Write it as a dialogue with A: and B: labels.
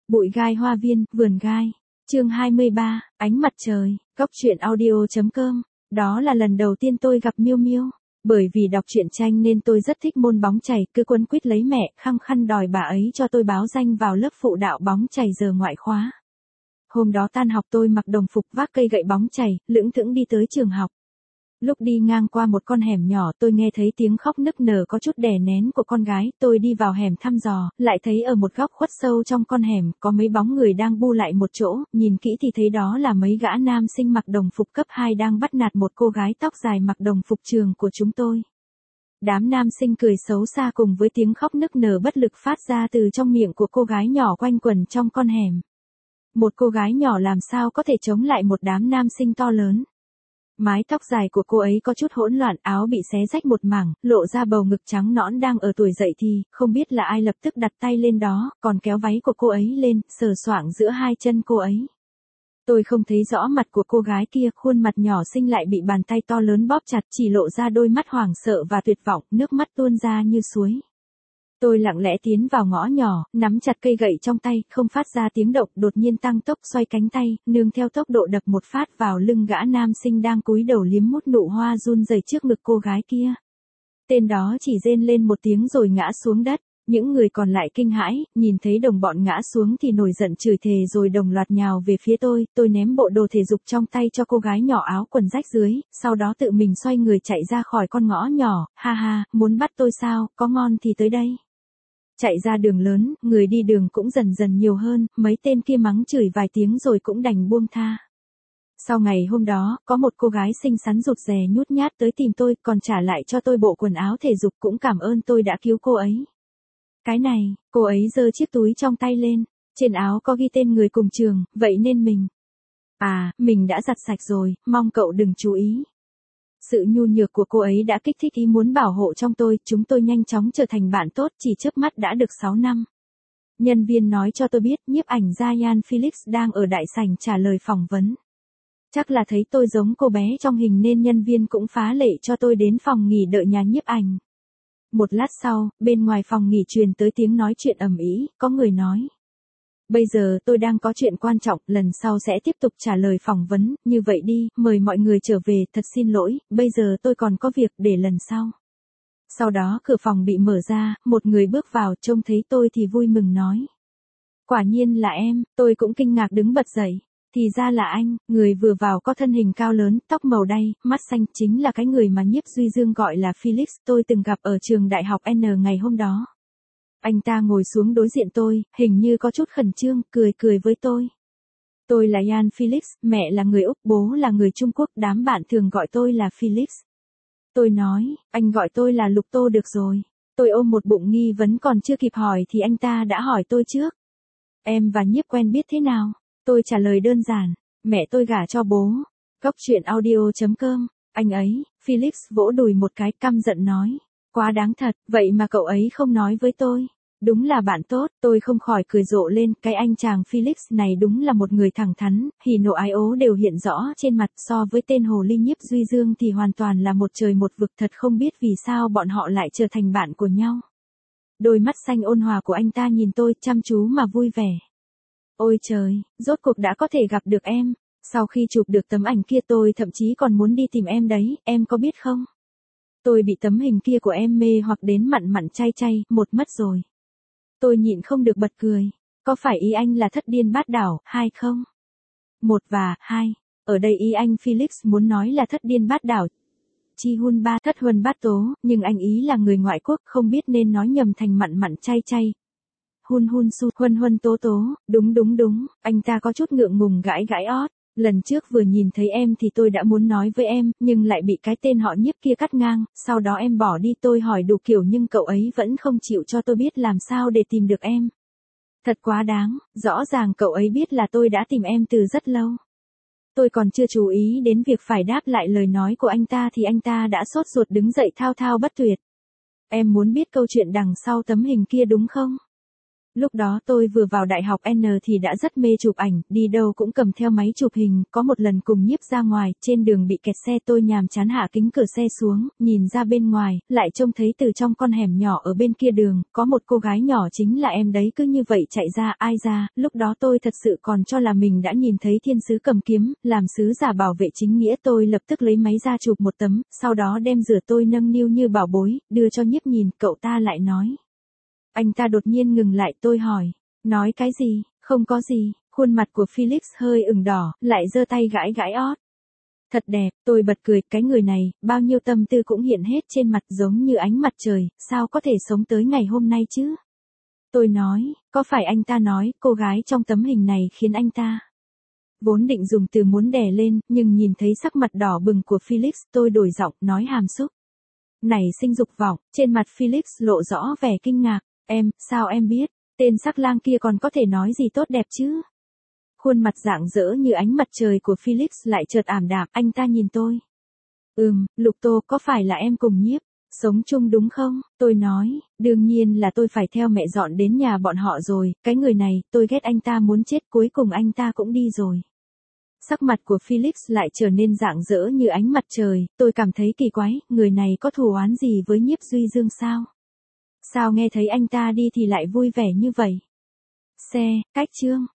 A: Bụi gai hoa viên, vườn gai. Chương 23, ánh mặt trời, Cóc truyện audio.com. Đó là lần đầu tiên tôi gặp Miêu Miêu. Bởi vì đọc truyện tranh nên tôi rất thích môn bóng chày, cứ quấn quýt lấy mẹ, khăng khăng đòi bà ấy cho tôi báo danh vào lớp phụ đạo bóng chày giờ ngoại khóa. Hôm đó tan học tôi mặc đồng phục vác cây gậy bóng chày, lững thững đi tới trường học. Lúc đi ngang qua một con hẻm nhỏ tôi nghe thấy tiếng khóc nức nở có chút đè nén của con gái, tôi đi vào hẻm thăm dò, lại thấy ở một góc khuất sâu trong con hẻm có mấy bóng người đang bu lại một chỗ, nhìn kỹ thì thấy đó là mấy gã nam sinh mặc đồng phục cấp 2 đang bắt nạt một cô gái tóc dài mặc đồng phục trường của chúng tôi. Đám nam sinh cười xấu xa cùng với tiếng khóc nức nở bất lực phát ra từ trong miệng của cô gái nhỏ quanh quẩn trong con hẻm. Một cô gái nhỏ làm sao có thể chống lại một đám nam sinh to lớn. Mái tóc dài của cô ấy có chút hỗn loạn, áo bị xé rách một mảng, lộ ra bầu ngực trắng nõn đang ở tuổi dậy thì, không biết là ai lập tức đặt tay lên đó, còn kéo váy của cô ấy lên, sờ soạng giữa hai chân cô ấy. Tôi không thấy rõ mặt của cô gái kia, khuôn mặt nhỏ xinh lại bị bàn tay to lớn bóp chặt, chỉ lộ ra đôi mắt hoảng sợ và tuyệt vọng, nước mắt tuôn ra như suối. Tôi lặng lẽ tiến vào ngõ nhỏ, nắm chặt cây gậy trong tay, không phát ra tiếng động, đột nhiên tăng tốc xoay cánh tay, nương theo tốc độ đập một phát vào lưng gã nam sinh đang cúi đầu liếm mút nụ hoa run rẩy trước ngực cô gái kia. Tên đó chỉ rên lên một tiếng rồi ngã xuống đất. Những người còn lại kinh hãi, nhìn thấy đồng bọn ngã xuống thì nổi giận chửi thề rồi đồng loạt nhào về phía tôi ném bộ đồ thể dục trong tay cho cô gái nhỏ áo quần rách dưới, sau đó tự mình xoay người chạy ra khỏi con ngõ nhỏ, ha ha, muốn bắt tôi sao, có ngon thì tới đây. Chạy ra đường lớn, người đi đường cũng dần dần nhiều hơn, mấy tên kia mắng chửi vài tiếng rồi cũng đành buông tha. Sau ngày hôm đó, có một cô gái xinh xắn rụt rè nhút nhát tới tìm tôi, còn trả lại cho tôi bộ quần áo thể dục, cũng cảm ơn tôi đã cứu cô ấy. Cái này, cô ấy giơ chiếc túi trong tay lên, trên áo có ghi tên người cùng trường, vậy nên mình đã giặt sạch rồi, mong cậu đừng chú ý. Sự nhu nhược của cô ấy đã kích thích ý muốn bảo hộ trong tôi, chúng tôi nhanh chóng trở thành bạn tốt, chỉ chớp mắt đã được 6 năm. Nhân viên nói cho tôi biết nhiếp ảnh gia Ian Felix đang ở đại sảnh trả lời phỏng vấn. Chắc là thấy tôi giống cô bé trong hình nên nhân viên cũng phá lệ cho tôi đến phòng nghỉ đợi nhà nhiếp ảnh. Một lát sau, bên ngoài phòng nghỉ truyền tới tiếng nói chuyện ầm ĩ, có người nói. Bây giờ tôi đang có chuyện quan trọng, lần sau sẽ tiếp tục trả lời phỏng vấn, như vậy đi, mời mọi người trở về, thật xin lỗi, bây giờ tôi còn có việc để lần sau. Sau đó cửa phòng bị mở ra, một người bước vào, trông thấy tôi thì vui mừng nói. Quả nhiên là em, tôi cũng kinh ngạc đứng bật dậy. Thì ra là anh, người vừa vào có thân hình cao lớn, tóc màu đay, mắt xanh, chính là cái người mà Nhiếp Duy Dương gọi là Felix, tôi từng gặp ở trường đại học N ngày hôm đó. Anh ta ngồi xuống đối diện tôi, hình như có chút khẩn trương, cười với tôi. Tôi là Ian Felix, mẹ là người Úc, bố là người Trung Quốc, đám bạn thường gọi tôi là Felix. Tôi nói, anh gọi tôi là Lục Tô được rồi. Tôi ôm một bụng nghi vấn còn chưa kịp hỏi thì anh ta đã hỏi tôi trước. Em và Nhiếp quen biết thế nào? Tôi trả lời đơn giản, mẹ tôi gả cho bố. Cóc truyện audio.com, anh ấy, Felix vỗ đùi một cái căm giận nói. Quá đáng thật, vậy mà cậu ấy không nói với tôi. Đúng là bạn tốt, tôi không khỏi cười rộ lên, cái anh chàng Felix này đúng là một người thẳng thắn, hỉ nộ ái ố đều hiện rõ trên mặt, so với tên hồ ly Nhiếp Duy Dương thì hoàn toàn là một trời một vực, thật không biết vì sao bọn họ lại trở thành bạn của nhau. Đôi mắt xanh ôn hòa của anh ta nhìn tôi chăm chú mà vui vẻ. Ôi trời, rốt cuộc đã có thể gặp được em. Sau khi chụp được tấm ảnh kia tôi thậm chí còn muốn đi tìm em đấy, em có biết không? Tôi bị tấm hình kia của em mê hoặc đến mặn mặn chay chay, một mất rồi. Tôi nhịn không được bật cười. Có phải ý anh là thất điên bát đảo, hai không? Một và hai. Ở đây ý anh Felix muốn nói là thất điên bát đảo. Chi hun ba thất huân bát tố, nhưng anh ý là người ngoại quốc không biết nên nói nhầm thành mặn mặn chay chay. Hun hun su, huân huân tố tố, đúng, anh ta có chút ngượng ngùng gãi ót. Lần trước vừa nhìn thấy em thì tôi đã muốn nói với em, nhưng lại bị cái tên họ Nhiếp kia cắt ngang, sau đó em bỏ đi, tôi hỏi đủ kiểu nhưng cậu ấy vẫn không chịu cho tôi biết làm sao để tìm được em. Thật quá đáng, rõ ràng cậu ấy biết là tôi đã tìm em từ rất lâu. Tôi còn chưa chú ý đến việc phải đáp lại lời nói của anh ta thì anh ta đã sốt ruột đứng dậy thao thao bất tuyệt. Em muốn biết câu chuyện đằng sau tấm hình kia đúng không? Lúc đó tôi vừa vào đại học N thì đã rất mê chụp ảnh, đi đâu cũng cầm theo máy chụp hình, có một lần cùng Nhiếp ra ngoài, trên đường bị kẹt xe tôi nhàm chán hạ kính cửa xe xuống, nhìn ra bên ngoài, lại trông thấy từ trong con hẻm nhỏ ở bên kia đường, có một cô gái nhỏ chính là em đấy cứ như vậy chạy ra, ai ra, lúc đó tôi thật sự còn cho là mình đã nhìn thấy thiên sứ cầm kiếm, làm sứ giả bảo vệ chính nghĩa tôi lập tức lấy máy ra chụp một tấm, sau đó đem rửa tôi nâng niu như bảo bối, đưa cho Nhiếp nhìn, cậu ta lại nói. Anh ta đột nhiên ngừng lại tôi hỏi. Nói cái gì, không có gì, khuôn mặt của Felix hơi ửng đỏ, lại giơ tay gãi gãi ót. Thật đẹp, tôi bật cười, cái người này, bao nhiêu tâm tư cũng hiện hết trên mặt giống như ánh mặt trời, sao có thể sống tới ngày hôm nay chứ? Tôi nói, có phải anh ta nói, cô gái trong tấm hình này khiến anh ta. Vốn định dùng từ muốn đè lên, nhưng nhìn thấy sắc mặt đỏ bừng của Felix, tôi đổi giọng, nói hàm xúc. Nảy sinh dục vọng, trên mặt Felix lộ rõ vẻ kinh ngạc. Sao em biết, tên sắc lang kia còn có thể nói gì tốt đẹp chứ? Khuôn mặt rạng rỡ như ánh mặt trời của Felix lại chợt ảm đạm, anh ta nhìn tôi. Lục Tô, có phải là em cùng Nhiếp sống chung đúng không? Tôi nói, đương nhiên là tôi phải theo mẹ dọn đến nhà bọn họ rồi, cái người này, tôi ghét anh ta muốn chết, cuối cùng anh ta cũng đi rồi. Sắc mặt của Felix lại trở nên rạng rỡ như ánh mặt trời, tôi cảm thấy kỳ quái, người này có thù oán gì với Nhiếp Duy Dương sao? Sao nghe thấy anh ta đi thì lại vui vẻ như vậy? Cách chương